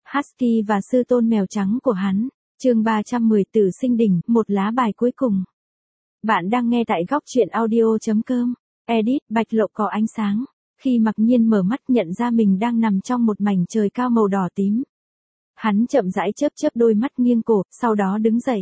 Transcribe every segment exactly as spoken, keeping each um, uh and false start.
Husky và sư tôn mèo trắng của hắn. Chương ba trăm mười Tử sinh đỉnh, một lá bài cuối cùng. Bạn đang nghe tại góc truyện audio chấm com. Edit, bạch lộ có ánh sáng. Khi Mặc Nhiên mở mắt nhận ra mình đang nằm trong một mảnh trời cao màu đỏ tím. Hắn chậm rãi chớp chớp đôi mắt nghiêng cổ, sau đó đứng dậy.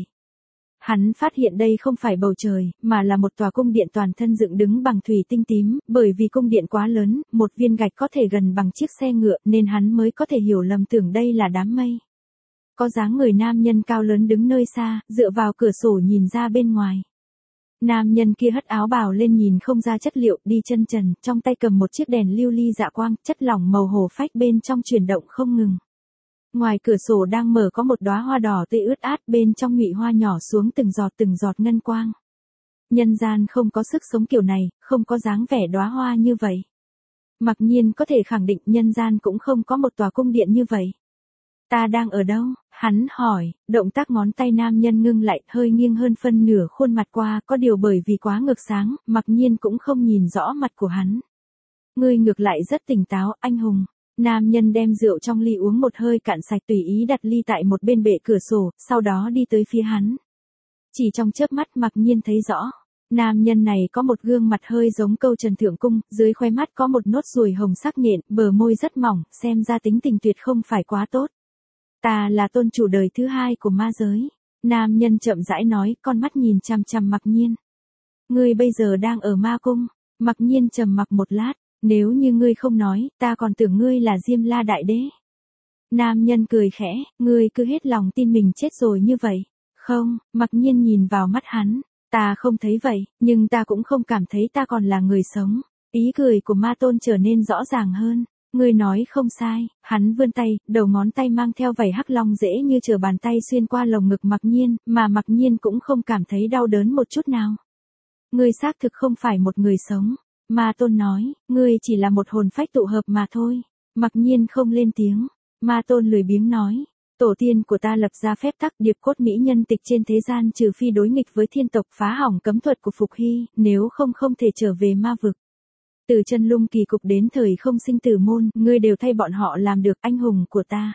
Hắn phát hiện đây không phải bầu trời, mà là một tòa cung điện toàn thân dựng đứng bằng thủy tinh tím, bởi vì cung điện quá lớn, một viên gạch có thể gần bằng chiếc xe ngựa nên hắn mới có thể hiểu lầm tưởng đây là đám mây. Có dáng người nam nhân cao lớn đứng nơi xa, dựa vào cửa sổ nhìn ra bên ngoài. Nam nhân kia hất áo bào lên nhìn không ra chất liệu, đi chân trần, trong tay cầm một chiếc đèn lưu ly dạ quang, chất lỏng màu hổ phách bên trong chuyển động không ngừng. Ngoài cửa sổ đang mở có một đóa hoa đỏ tươi ướt át, bên trong nhụy hoa nhỏ xuống từng giọt từng giọt ngân quang. Nhân gian không có sức sống kiểu này, không có dáng vẻ đóa hoa như vậy. Mặc Nhiên có thể khẳng định nhân gian cũng không có một tòa cung điện như vậy. Ta đang ở đâu? Hắn hỏi, động tác ngón tay nam nhân ngưng lại, hơi nghiêng hơn phân nửa khuôn mặt qua, có điều bởi vì quá ngược sáng, Mặc Nhiên cũng không nhìn rõ mặt của hắn. Ngươi ngược lại rất tỉnh táo, anh hùng. Nam nhân đem rượu trong ly uống một hơi cạn sạch, tùy ý đặt ly tại một bên bệ cửa sổ, sau đó đi tới phía hắn. Chỉ trong chớp mắt Mặc Nhiên thấy rõ, nam nhân này có một gương mặt hơi giống câu Trần Thượng Cung, dưới khóe mắt có một nốt ruồi hồng sắc nhện, bờ môi rất mỏng, xem ra tính tình tuyệt không phải quá tốt. Ta là tôn chủ đời thứ hai của ma giới. Nam nhân chậm rãi nói, con mắt nhìn chằm chằm Mặc Nhiên. Ngươi bây giờ đang ở ma cung. Mặc Nhiên trầm mặc một lát. Nếu như ngươi không nói, ta còn tưởng ngươi là Diêm La Đại Đế. Nam nhân cười khẽ, ngươi cứ hết lòng tin mình chết rồi như vậy. Không, Mặc Nhiên nhìn vào mắt hắn. Ta không thấy vậy, nhưng ta cũng không cảm thấy ta còn là người sống. Ý cười của ma tôn trở nên rõ ràng hơn. Ngươi nói không sai, hắn vươn tay, đầu ngón tay mang theo vảy hắc long dễ như trở bàn tay xuyên qua lồng ngực Mặc Nhiên, mà Mặc Nhiên cũng không cảm thấy đau đớn một chút nào. Ngươi xác thực không phải một người sống. Ma tôn nói, ngươi chỉ là một hồn phách tụ hợp mà thôi. Mặc Nhiên không lên tiếng. Ma tôn lười biếng nói, tổ tiên của ta lập ra phép tắc điệp cốt mỹ nhân tịch trên thế gian, trừ phi đối nghịch với thiên tộc phá hỏng cấm thuật của Phục Hy, nếu không không thể trở về ma vực. Từ chân lung kỳ cục đến thời không sinh tử môn, ngươi đều thay bọn họ làm được, anh hùng của ta.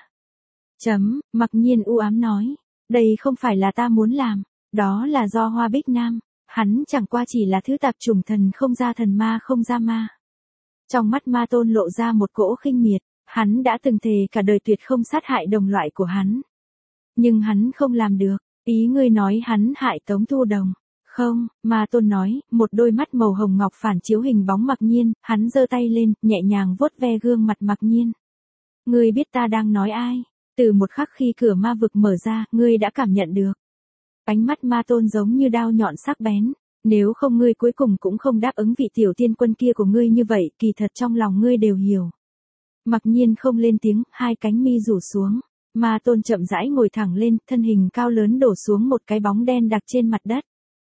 Chấm, Mặc Nhiên u ám nói, đây không phải là ta muốn làm, đó là do Hoa Bích Nam. Hắn chẳng qua chỉ là thứ tạp chủng thần không ra thần ma không ra ma. Trong mắt ma tôn lộ ra một cỗ khinh miệt, hắn đã từng thề cả đời tuyệt không sát hại đồng loại của hắn. Nhưng hắn không làm được, ý ngươi nói hắn hại Tống Thu Đồng. Không, ma tôn nói, một đôi mắt màu hồng ngọc phản chiếu hình bóng Mặc Nhiên, hắn giơ tay lên, nhẹ nhàng vuốt ve gương mặt Mặc Nhiên. Ngươi biết ta đang nói ai? Từ một khắc khi cửa ma vực mở ra, ngươi đã cảm nhận được. Ánh mắt ma tôn giống như đao nhọn sắc bén. Nếu không ngươi cuối cùng cũng không đáp ứng vị tiểu tiên quân kia của ngươi như vậy, kỳ thật trong lòng ngươi đều hiểu. Mặc Nhiên không lên tiếng, hai cánh mi rủ xuống. Ma tôn chậm rãi ngồi thẳng lên, thân hình cao lớn đổ xuống một cái bóng đen đặc trên mặt đất.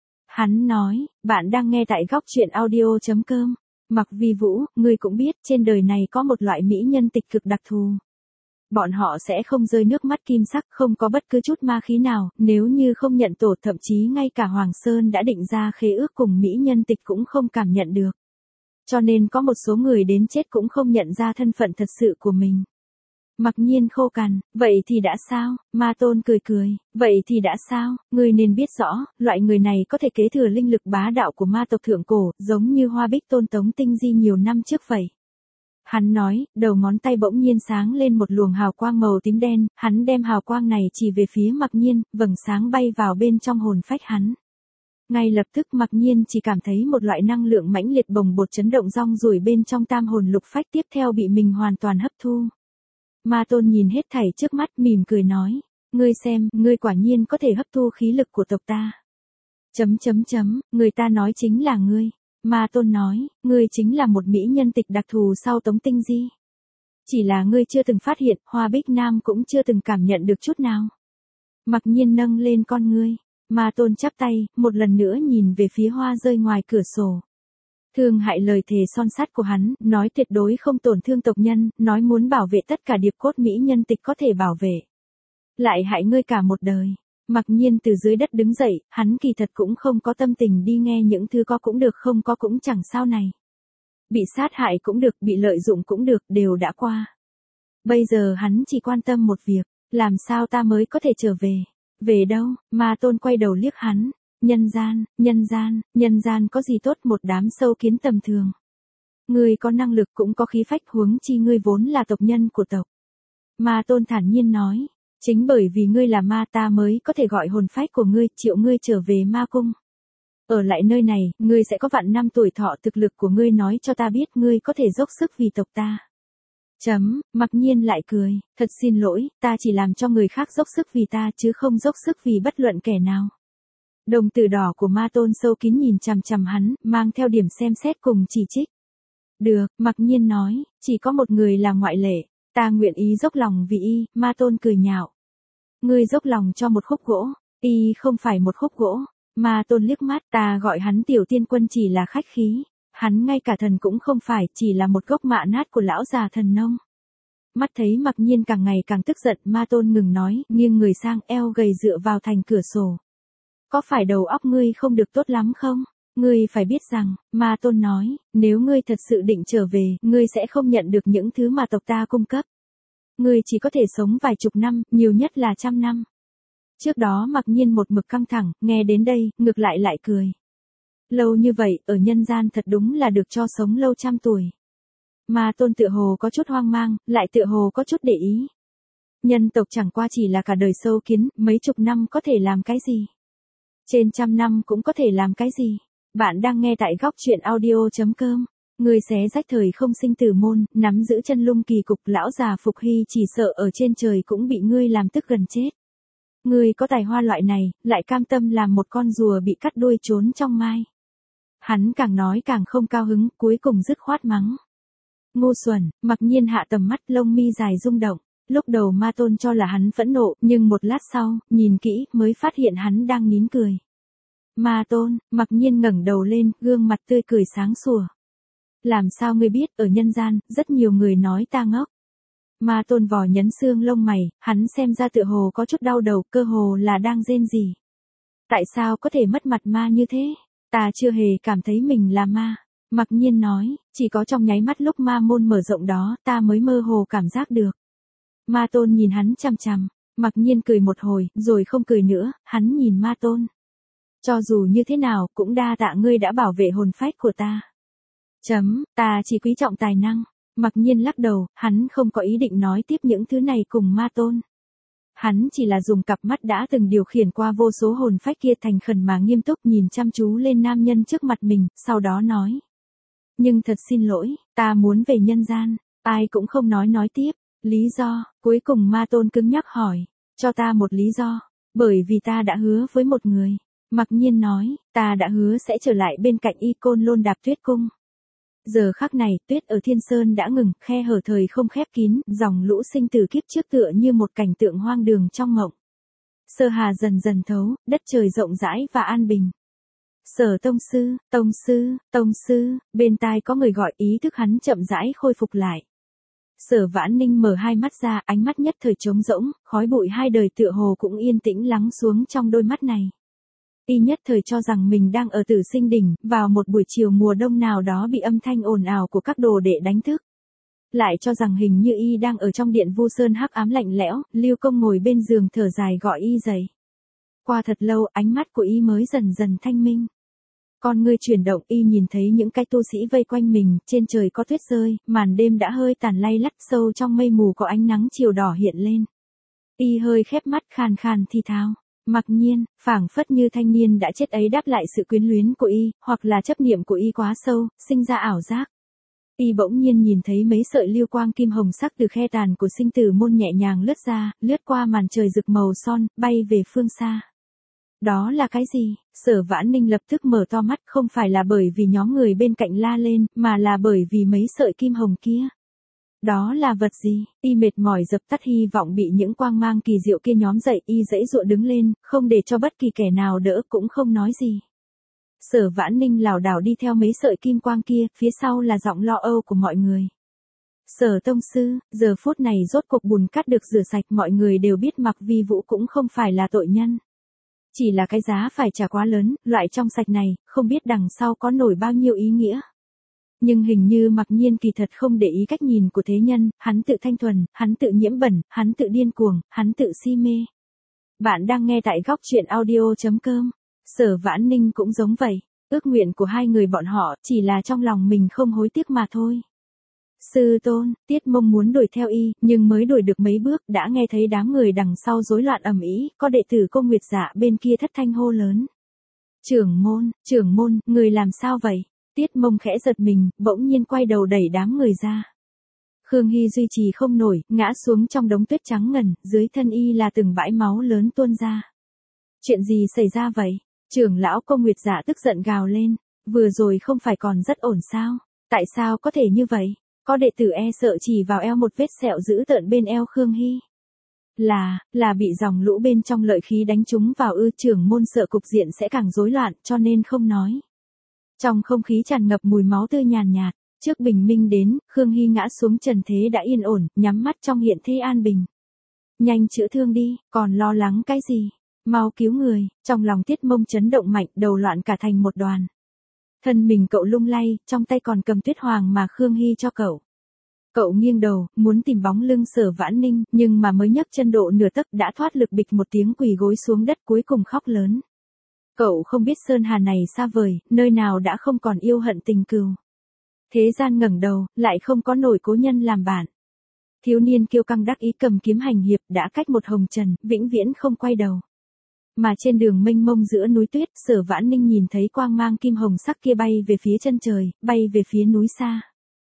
Hắn nói, bạn đang nghe tại góc truyện audio chấm com. Mặc Vi Vũ, ngươi cũng biết trên đời này có một loại mỹ nhân tịch cực đặc thù. Bọn họ sẽ không rơi nước mắt kim sắc, không có bất cứ chút ma khí nào, nếu như không nhận tổ, thậm chí ngay cả Hoàng Sơn đã định ra khế ước cùng mỹ nhân tịch cũng không cảm nhận được. Cho nên có một số người đến chết cũng không nhận ra thân phận thật sự của mình. Mặc Nhiên khô cằn, vậy thì đã sao? Ma tôn cười cười, vậy thì đã sao? Ngươi nên biết rõ, loại người này có thể kế thừa linh lực bá đạo của ma tộc thượng cổ, giống như Hoa Bích Tôn Tống Tinh Di nhiều năm trước vậy. Hắn nói, đầu ngón tay bỗng nhiên sáng lên một luồng hào quang màu tím đen, hắn đem hào quang này chỉ về phía Mặc Nhiên, vầng sáng bay vào bên trong hồn phách hắn. Ngay lập tức Mặc Nhiên chỉ cảm thấy một loại năng lượng mãnh liệt bồng bột chấn động rong ruổi bên trong tam hồn lục phách, tiếp theo bị mình hoàn toàn hấp thu. Ma tôn nhìn hết thảy trước mắt, mỉm cười nói, ngươi xem, ngươi quả nhiên có thể hấp thu khí lực của tộc ta. Chấm chấm chấm, người ta nói chính là ngươi. Ma tôn nói, ngươi chính là một mỹ nhân tịch đặc thù sau Tống Tinh Di. Chỉ là ngươi chưa từng phát hiện, Hoa Bích Nam cũng chưa từng cảm nhận được chút nào. Mặc Nhiên nâng lên con ngươi. Ma tôn chắp tay, một lần nữa nhìn về phía hoa rơi ngoài cửa sổ. Thương hại lời thề son sắt của hắn, nói tuyệt đối không tổn thương tộc nhân, nói muốn bảo vệ tất cả điệp cốt mỹ nhân tịch có thể bảo vệ. Lại hại ngươi cả một đời. Mặc Nhiên từ dưới đất đứng dậy, hắn kỳ thật cũng không có tâm tình đi nghe những thứ có cũng được không có cũng chẳng sao này. Bị sát hại cũng được, bị lợi dụng cũng được, đều đã qua. Bây giờ hắn chỉ quan tâm một việc, làm sao ta mới có thể trở về? Về đâu? Ma Tôn quay đầu liếc hắn. Nhân gian, nhân gian, nhân gian có gì tốt, một đám sâu kiến tầm thường. Ngươi có năng lực cũng có khí phách, huống chi ngươi vốn là tộc nhân của tộc. Ma Tôn thản nhiên nói, chính bởi vì ngươi là ma ta mới có thể gọi hồn phách của ngươi, triệu ngươi trở về ma cung. Ở lại nơi này, ngươi sẽ có vạn năm tuổi thọ, thực lực của ngươi nói cho ta biết ngươi có thể dốc sức vì tộc ta. Chấm, Mặc Nhiên lại cười, thật xin lỗi, ta chỉ làm cho người khác dốc sức vì ta chứ không dốc sức vì bất luận kẻ nào. Đồng tử đỏ của Ma Tôn sâu kín nhìn chằm chằm hắn, mang theo điểm xem xét cùng chỉ trích. Được, Mặc Nhiên nói, chỉ có một người là ngoại lệ, ta nguyện ý dốc lòng vì y. Ma Tôn cười nhạo. Ngươi dốc lòng cho một khúc gỗ, y không phải một khúc gỗ. Ma Tôn liếc mắt, ta gọi hắn tiểu tiên quân chỉ là khách khí, hắn ngay cả thần cũng không phải, chỉ là một gốc mạ nát của lão già thần nông. Mắt thấy Mặc Nhiên càng ngày càng tức giận, Ma Tôn ngừng nói, nghiêng người sang, eo gầy dựa vào thành cửa sổ. Có phải đầu óc ngươi không được tốt lắm không? Ngươi phải biết rằng, Ma Tôn nói, nếu ngươi thật sự định trở về, ngươi sẽ không nhận được những thứ mà tộc ta cung cấp. Ngươi chỉ có thể sống vài chục năm, nhiều nhất là trăm năm. Trước đó Mặc Nhiên một mực căng thẳng, nghe đến đây, ngược lại lại cười. Lâu như vậy, ở nhân gian thật đúng là được cho sống lâu trăm tuổi. Ma Tôn tựa hồ có chút hoang mang, lại tựa hồ có chút để ý. Nhân tộc chẳng qua chỉ là cả đời sâu kiến, mấy chục năm có thể làm cái gì? Trên trăm năm cũng có thể làm cái gì? Bạn đang nghe tại góc truyện audio chấm com. Người xé rách thời không sinh tử môn, nắm giữ chân lung kỳ cục, lão già Phục Hy chỉ sợ ở trên trời cũng bị ngươi làm tức gần chết. Ngươi có tài hoa loại này, lại cam tâm làm một con rùa bị cắt đuôi trốn trong mai. Hắn càng nói càng không cao hứng, cuối cùng dứt khoát mắng. Ngu xuẩn. Mặc Nhiên hạ tầm mắt, lông mi dài rung động. Lúc đầu Ma Tôn cho là hắn phẫn nộ, nhưng một lát sau, nhìn kỹ, mới phát hiện hắn đang nín cười. Ma Tôn. Mặc Nhiên ngẩng đầu lên, gương mặt tươi cười sáng sủa. Làm sao ngươi biết, ở nhân gian, rất nhiều người nói ta ngốc. Ma Tôn vò nhấn xương lông mày, hắn xem ra tựa hồ có chút đau đầu, cơ hồ là đang rên rỉ. Tại sao có thể mất mặt ma như thế? Ta chưa hề cảm thấy mình là ma. Mặc Nhiên nói, chỉ có trong nháy mắt lúc ma môn mở rộng đó, ta mới mơ hồ cảm giác được. Ma Tôn nhìn hắn chằm chằm, Mặc Nhiên cười một hồi, rồi không cười nữa, hắn nhìn Ma Tôn. Cho dù như thế nào, cũng đa tạ ngươi đã bảo vệ hồn phách của ta. Chấm, ta chỉ quý trọng tài năng. Mặc Nhiên lắc đầu, hắn không có ý định nói tiếp những thứ này cùng Ma Tôn. Hắn chỉ là dùng cặp mắt đã từng điều khiển qua vô số hồn phách kia thành khẩn mà nghiêm túc nhìn chăm chú lên nam nhân trước mặt mình, sau đó nói. Nhưng thật xin lỗi, ta muốn về nhân gian. Ai cũng không nói nói tiếp. Lý do, cuối cùng Ma Tôn cứng nhắc hỏi. Cho ta một lý do. Bởi vì ta đã hứa với một người. Mặc Nhiên nói, ta đã hứa sẽ trở lại bên cạnh y Côn Lôn Đạp Tuyết Cung. Giờ khắc này, tuyết ở Thiên Sơn đã ngừng, khe hở thời không khép kín, dòng lũ sinh tử kiếp trước tựa như một cảnh tượng hoang đường trong mộng. Sở hà dần dần thấu, đất trời rộng rãi và an bình. Sở tông sư, tông sư, tông sư, bên tai có người gọi, ý thức hắn chậm rãi khôi phục lại. Sở Vãn Ninh mở hai mắt ra, ánh mắt nhất thời trống rỗng, khói bụi hai đời tựa hồ cũng yên tĩnh lắng xuống trong đôi mắt này. Y nhất thời cho rằng mình đang ở Tử Sinh Đỉnh, vào một buổi chiều mùa đông nào đó bị âm thanh ồn ào của các đồ đệ đánh thức. Lại cho rằng hình như y đang ở trong điện Vu Sơn hắc ám lạnh lẽo, Lưu Công ngồi bên giường thở dài gọi y dậy. Qua thật lâu, ánh mắt của y mới dần dần thanh minh. Con ngươi chuyển động, y nhìn thấy những cái tu sĩ vây quanh mình, trên trời có tuyết rơi, màn đêm đã hơi tàn lay lắt, sâu trong mây mù có ánh nắng chiều đỏ hiện lên. Y hơi khép mắt khàn khàn thi thào. Mặc Nhiên, phảng phất như thanh niên đã chết ấy đáp lại sự quyến luyến của y, hoặc là chấp niệm của y quá sâu, sinh ra ảo giác. Y bỗng nhiên nhìn thấy mấy sợi lưu quang kim hồng sắc từ khe tàn của sinh tử môn nhẹ nhàng lướt ra, lướt qua màn trời rực màu son, bay về phương xa. Đó là cái gì? Sở Vãn Ninh lập tức mở to mắt, không phải là bởi vì nhóm người bên cạnh la lên, mà là bởi vì mấy sợi kim hồng kia. Đó là vật gì? Y mệt mỏi dập tắt hy vọng bị những quang mang kỳ diệu kia nhóm dậy, y dãy dụa đứng lên, không để cho bất kỳ kẻ nào đỡ, cũng không nói gì. Sở Vãn Ninh lảo đảo đi theo mấy sợi kim quang kia, phía sau là giọng lo âu của mọi người. Sở tông sư, giờ phút này rốt cuộc bùn cát được rửa sạch, mọi người đều biết Mặc Vi Vũ cũng không phải là tội nhân. Chỉ là cái giá phải trả quá lớn, loại trong sạch này, không biết đằng sau có nổi bao nhiêu ý nghĩa. Nhưng hình như Mặc Nhiên kỳ thật không để ý cách nhìn của thế nhân, hắn tự thanh thuần, hắn tự nhiễm bẩn, hắn tự điên cuồng, hắn tự si mê. Bạn đang nghe tại góc truyện audio.com. Sở Vãn Ninh cũng giống vậy, ước nguyện của hai người bọn họ chỉ là trong lòng mình không hối tiếc mà thôi. Sư tôn, Tiết Mông muốn đuổi theo y, nhưng mới đuổi được mấy bước đã nghe thấy đám người đằng sau rối loạn ầm ĩ, có đệ tử Cô Nguyệt Dạ bên kia thất thanh hô lớn. Trưởng môn, trưởng môn, người làm sao vậy? Tiết Mông khẽ giật mình, bỗng nhiên quay đầu đẩy đám người ra. Khương Hy duy trì không nổi, ngã xuống trong đống tuyết trắng ngần, dưới thân y là từng bãi máu lớn tuôn ra. Chuyện gì xảy ra vậy? Trưởng lão Cô Nguyệt Dạ tức giận gào lên, vừa rồi không phải còn rất ổn sao? Tại sao có thể như vậy? Có đệ tử e sợ chỉ vào eo một vết sẹo dữ tợn bên eo Khương Hy. Là, là bị dòng lũ bên trong lợi khí đánh trúng vào ư. Trưởng môn sợ cục diện sẽ càng rối loạn cho nên không nói. Trong không khí tràn ngập mùi máu tươi nhàn nhạt, trước bình minh đến, Khương Hy ngã xuống trần thế đã yên ổn, nhắm mắt trong hiện thế an bình. Nhanh chữa thương đi, còn lo lắng cái gì? Mau cứu người, trong lòng Tiết Mông chấn động mạnh, đầu loạn cả thành một đoàn. Thân mình cậu lung lay, trong tay còn cầm tuyết hoàng mà Khương Hy cho cậu. Cậu nghiêng đầu, muốn tìm bóng lưng Sở Vãn Ninh, nhưng mà mới nhấc chân độ nửa tấc đã thoát lực bịch một tiếng quỳ gối xuống đất cuối cùng khóc lớn. Cậu không biết Sơn Hà này xa vời, nơi nào đã không còn yêu hận tình cừu. Thế gian ngẩng đầu, lại không có nổi cố nhân làm bạn. Thiếu niên kiêu căng đắc ý cầm kiếm hành hiệp đã cách một hồng trần, vĩnh viễn không quay đầu. Mà trên đường mênh mông giữa núi tuyết, Sở Vãn Ninh nhìn thấy quang mang kim hồng sắc kia bay về phía chân trời, bay về phía núi xa.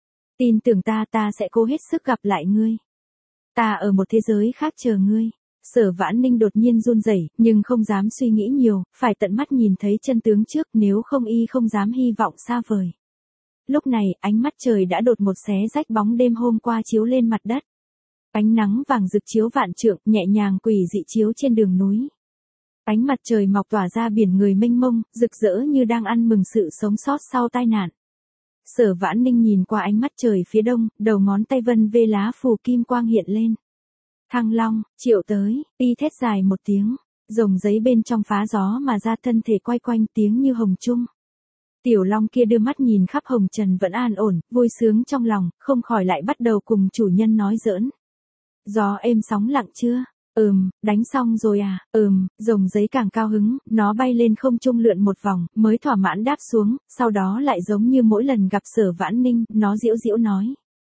Tin tưởng ta, ta sẽ cố hết sức gặp lại ngươi. Ta ở một thế giới khác chờ ngươi. Sở Vãn Ninh đột nhiên run rẩy, nhưng không dám suy nghĩ nhiều, phải tận mắt nhìn thấy chân tướng trước, nếu không y không dám hy vọng xa vời. Lúc này, ánh mắt trời đã đột một xé rách bóng đêm hôm qua chiếu lên mặt đất. Ánh nắng vàng rực chiếu vạn trượng, nhẹ nhàng quỷ dị chiếu trên đường núi. Ánh mặt trời mọc tỏa ra biển người mênh mông, rực rỡ như đang ăn mừng sự sống sót sau tai nạn. Sở Vãn Ninh nhìn qua ánh mắt trời phía đông, đầu ngón tay vân vê lá phù kim quang hiện lên. Thăng Long, Triệu tới, y thét dài một tiếng, rồng giấy bên trong phá gió mà ra thân thể quay quanh tiếng như hồng trung. Tiểu Long kia đưa mắt nhìn khắp hồng trần vẫn an ổn, vui sướng trong lòng, không khỏi lại bắt đầu cùng chủ nhân nói giỡn. Gió êm sóng lặng chưa? Ừm, đánh xong rồi à? Ừm, rồng giấy càng cao hứng, nó bay lên không trung lượn một vòng, mới thỏa mãn đáp xuống, sau đó lại giống như mỗi lần gặp Sở Vãn Ninh, nó giễu giễu nói.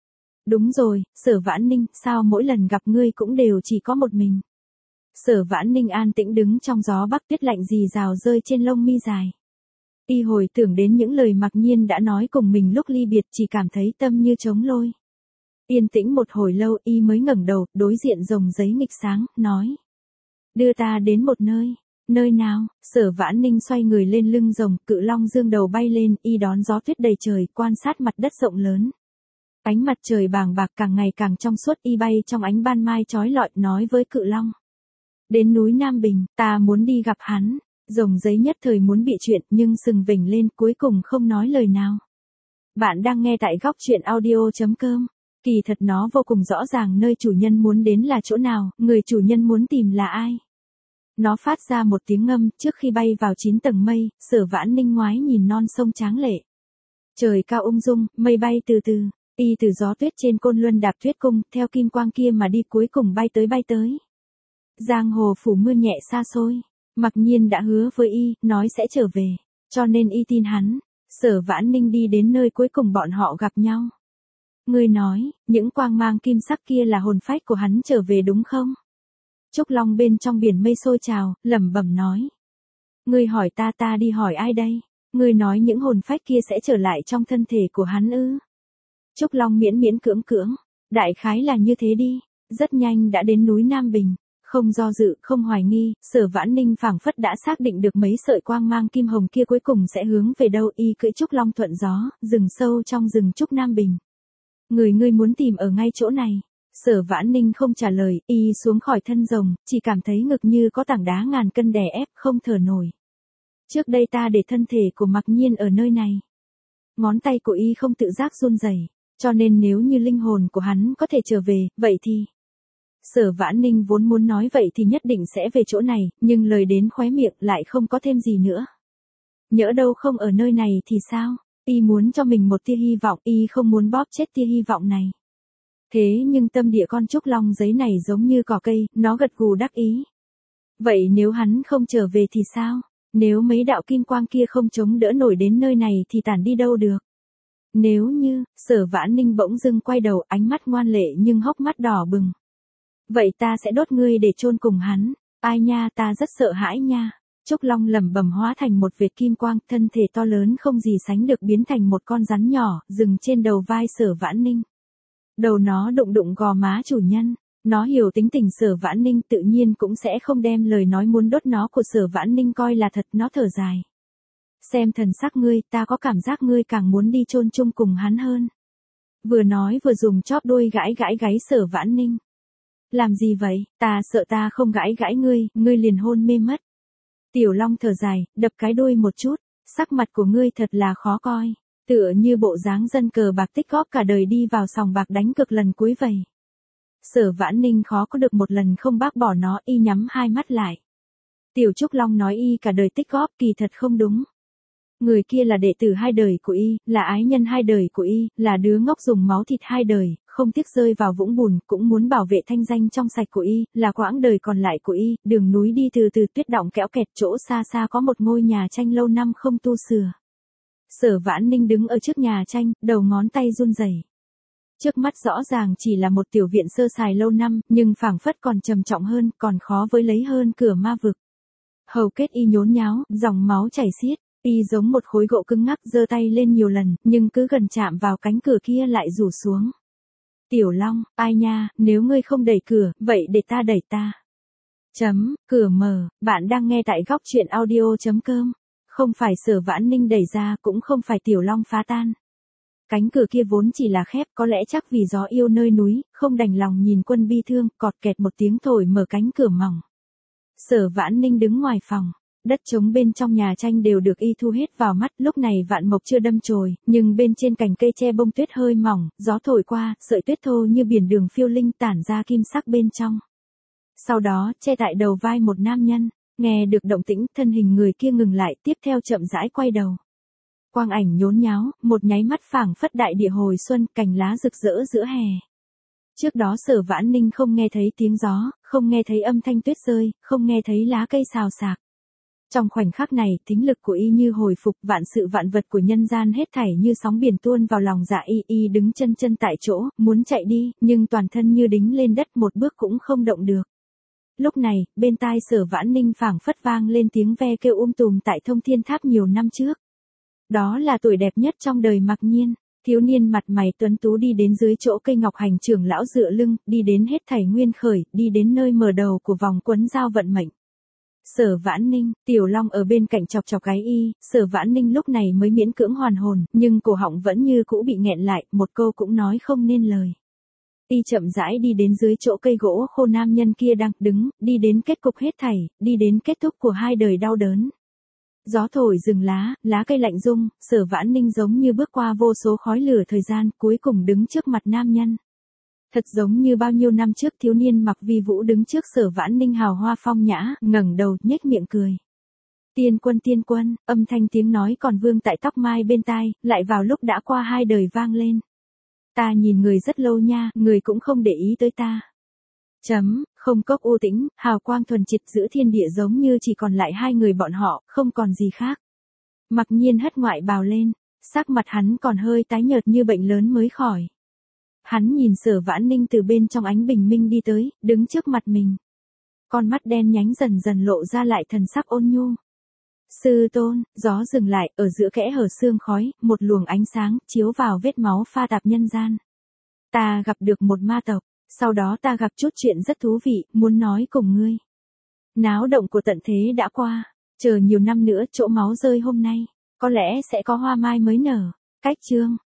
Đúng rồi, Sở Vãn Ninh, sao mỗi lần gặp ngươi cũng đều chỉ có một mình? Sở Vãn Ninh an tĩnh đứng trong gió bắc tuyết lạnh rì rào rơi trên lông mi dài. Y hồi tưởng đến những lời Mặc Nhiên đã nói cùng mình lúc ly biệt, chỉ cảm thấy tâm như trống lôi. Yên tĩnh một hồi lâu, y mới ngẩng đầu, đối diện rồng giấy nghịch sáng, nói. Đưa ta đến một nơi. Nơi nào? Sở Vãn Ninh xoay người lên lưng rồng, Cự Long dương đầu bay lên, y đón gió tuyết đầy trời, quan sát mặt đất rộng lớn. Ánh mặt trời bàng bạc càng ngày càng trong suốt, y bay trong ánh ban mai chói lọi, nói với Cự Long. Đến núi Nam Bình, ta muốn đi gặp hắn. Rồng giấy nhất thời muốn bị chuyện, nhưng sừng vểnh lên, cuối cùng không nói lời nào. Bạn đang nghe tại góc truyện audio.com. Kỳ thật nó vô cùng rõ ràng nơi chủ nhân muốn đến là chỗ nào, người chủ nhân muốn tìm là ai. Nó phát ra một tiếng ngâm, trước khi bay vào chín tầng mây, Sở Vãn Ninh ngoái nhìn non sông tráng lệ. Trời cao ung dung, mây bay từ từ, y từ gió tuyết trên Côn Luân đạp tuyết cung, theo kim quang kia mà đi cuối cùng bay tới bay tới. Giang hồ phủ mưa nhẹ xa xôi, Mặc Nhiên đã hứa với y, nói sẽ trở về, cho nên y tin hắn. Sở Vãn Ninh đi đến nơi cuối cùng bọn họ gặp nhau. Ngươi nói, những quang mang kim sắc kia là hồn phách của hắn trở về đúng không? Trúc Long bên trong biển mây sôi trào, lẩm bẩm nói. Ngươi hỏi ta, ta đi hỏi ai đây? Ngươi nói những hồn phách kia sẽ trở lại trong thân thể của hắn ư? Trúc Long miễn miễn cưỡng cưỡng, đại khái là như thế đi. Rất nhanh đã đến núi Nam Bình, không do dự, không hoài nghi, Sở Vãn Ninh phảng phất đã xác định được mấy sợi quang mang kim hồng kia cuối cùng sẽ hướng về đâu. Y cưỡi Trúc Long thuận gió, rừng sâu trong rừng trúc Nam Bình. Người ngươi muốn tìm ở ngay chỗ này. Sở Vãn Ninh không trả lời, y xuống khỏi thân rồng, chỉ cảm thấy ngực như có tảng đá ngàn cân đè ép, không thở nổi. Trước đây ta để thân thể của Mặc Nhiên ở nơi này. Ngón tay của y không tự giác run rẩy, cho nên nếu như linh hồn của hắn có thể trở về, vậy thì... Sở Vãn Ninh vốn muốn nói vậy thì nhất định sẽ về chỗ này, nhưng lời đến khóe miệng lại không có thêm gì nữa. Nhỡ đâu không ở nơi này thì sao? Y muốn cho mình một tia hy vọng, Y không muốn bóp chết tia hy vọng này. Thế nhưng tâm địa con trúc long giấy này giống như cỏ cây, nó gật gù đắc ý. Vậy nếu hắn không trở về thì sao? Nếu mấy đạo kim quang kia không chống đỡ nổi đến nơi này thì tản đi đâu được? Nếu như, Sở Vãn Ninh bỗng dưng quay đầu, ánh mắt ngoan lệ nhưng hốc mắt đỏ bừng. Vậy ta sẽ đốt ngươi để chôn cùng hắn. Ai nha, ta rất sợ hãi nha. Trúc Long lẩm bẩm hóa thành một vệt kim quang, thân thể to lớn không gì sánh được biến thành một con rắn nhỏ, dừng trên đầu vai Sở Vãn Ninh. Đầu nó đụng đụng gò má chủ nhân. Nó hiểu tính tình Sở Vãn Ninh, tự nhiên cũng sẽ không đem lời nói muốn đốt nó của Sở Vãn Ninh coi là thật. Nó thở dài. Xem thần sắc ngươi, ta có cảm giác ngươi càng muốn đi chôn chung cùng hắn hơn. Vừa nói vừa dùng chóp đuôi gãi gãi gáy Sở Vãn Ninh. Làm gì vậy, ta sợ ta không gãi gãi ngươi, ngươi liền hôn mê mất. Tiểu Long thở dài, đập cái đuôi một chút, sắc mặt của ngươi thật là khó coi, tựa như bộ dáng dân cờ bạc tích góp cả đời đi vào sòng bạc đánh cược lần cuối vậy. Sở Vãn Ninh khó có được một lần không bác bỏ nó, y nhắm hai mắt lại. Tiểu Trúc Long nói y cả đời tích góp, kỳ thật không đúng. Người kia là đệ tử hai đời của y, là ái nhân hai đời của y, là đứa ngốc dùng máu thịt hai đời, không tiếc rơi vào vũng bùn, cũng muốn bảo vệ thanh danh trong sạch của y, là quãng đời còn lại của y, đường núi đi từ từ tuyết động kéo kẹt, chỗ xa xa có một ngôi nhà tranh lâu năm không tu sửa. Sở Vãn Ninh đứng ở trước nhà tranh, đầu ngón tay run rẩy. Trước mắt rõ ràng chỉ là một tiểu viện sơ sài lâu năm, nhưng phảng phất còn trầm trọng hơn, còn khó với lấy hơn cửa ma vực. Hầu kết y nhốn nháo, dòng máu chảy xiết. Y giống một khối gỗ cứng ngắc, giơ tay lên nhiều lần, nhưng cứ gần chạm vào cánh cửa kia lại rủ xuống. Tiểu Long, ai nha, nếu ngươi không đẩy cửa, vậy để ta đẩy ta. Chấm, cửa mở, bạn đang nghe tại góc truyện audio chấm com. Không phải Sở Vãn Ninh đẩy ra, cũng không phải Tiểu Long phá tan. Cánh cửa kia vốn chỉ là khép, có lẽ chắc vì gió yêu nơi núi, không đành lòng nhìn quân bi thương, cọt kẹt một tiếng thổi mở cánh cửa mỏng. Sở Vãn Ninh đứng ngoài phòng. Đất trống bên trong nhà tranh đều được y thu hết vào mắt, lúc này vạn mộc chưa đâm chồi, nhưng bên trên cành cây tre bông tuyết hơi mỏng, gió thổi qua, sợi tuyết thô như biển đường phiêu linh tản ra kim sắc bên trong. Sau đó, che tại đầu vai một nam nhân, nghe được động tĩnh, thân hình người kia ngừng lại, tiếp theo chậm rãi quay đầu. Quang ảnh nhốn nháo, một nháy mắt phảng phất đại địa hồi xuân, cành lá rực rỡ giữa hè. Trước đó Sở Vãn Ninh không nghe thấy tiếng gió, không nghe thấy âm thanh tuyết rơi, không nghe thấy lá cây xào xạc. Trong khoảnh khắc này, thính lực của y như hồi phục, vạn sự vạn vật của nhân gian hết thảy như sóng biển tuôn vào lòng dạ y, y đứng chân chân tại chỗ, muốn chạy đi, nhưng toàn thân như đính lên đất, một bước cũng không động được. Lúc này, bên tai Sở Vãn Ninh phảng phất vang lên tiếng ve kêu um tùm tại Thông Thiên Tháp nhiều năm trước. Đó là tuổi đẹp nhất trong đời Mặc Nhiên, thiếu niên mặt mày tuấn tú đi đến dưới chỗ cây ngọc hành trưởng lão dựa lưng, đi đến hết thảy nguyên khởi, đi đến nơi mở đầu của vòng quấn giao vận mệnh. Sở Vãn Ninh, Tiểu Long ở bên cạnh chọc chọc cái y, Sở Vãn Ninh lúc này mới miễn cưỡng hoàn hồn, nhưng cổ họng vẫn như cũ bị nghẹn lại, một câu cũng nói không nên lời. Y chậm rãi đi đến dưới chỗ cây gỗ khô nam nhân kia đang đứng, đi đến kết cục hết thảy, đi đến kết thúc của hai đời đau đớn. Gió thổi rừng lá, lá cây lạnh rung, Sở Vãn Ninh giống như bước qua vô số khói lửa thời gian, cuối cùng đứng trước mặt nam nhân. Thật giống như bao nhiêu năm trước thiếu niên mặc vi vũ đứng trước Sở Vãn Ninh hào hoa phong nhã, ngẩng đầu, nhếch miệng cười. Tiên quân tiên quân, âm thanh tiếng nói còn vương tại tóc mai bên tai, lại vào lúc đã qua hai đời vang lên. Ta nhìn người rất lâu nha, người cũng không để ý tới ta. Chấm, không cốc u tĩnh, hào quang thuần triệt giữa thiên địa giống như chỉ còn lại hai người bọn họ, không còn gì khác. Mặc Nhiên hất ngoại bào lên, sắc mặt hắn còn hơi tái nhợt như bệnh lớn mới khỏi. Hắn nhìn Sở Vãn Ninh từ bên trong ánh bình minh đi tới, đứng trước mặt mình. Con mắt đen nhánh dần dần lộ ra lại thần sắc ôn nhu. Sư tôn, gió dừng lại, ở giữa kẽ hở sương khói, một luồng ánh sáng, chiếu vào vết máu pha tạp nhân gian. Ta gặp được một ma tộc, sau đó ta gặp chút chuyện rất thú vị, muốn nói cùng ngươi. Náo động của tận thế đã qua, chờ nhiều năm nữa chỗ máu rơi hôm nay, có lẽ sẽ có hoa mai mới nở. Cách chương.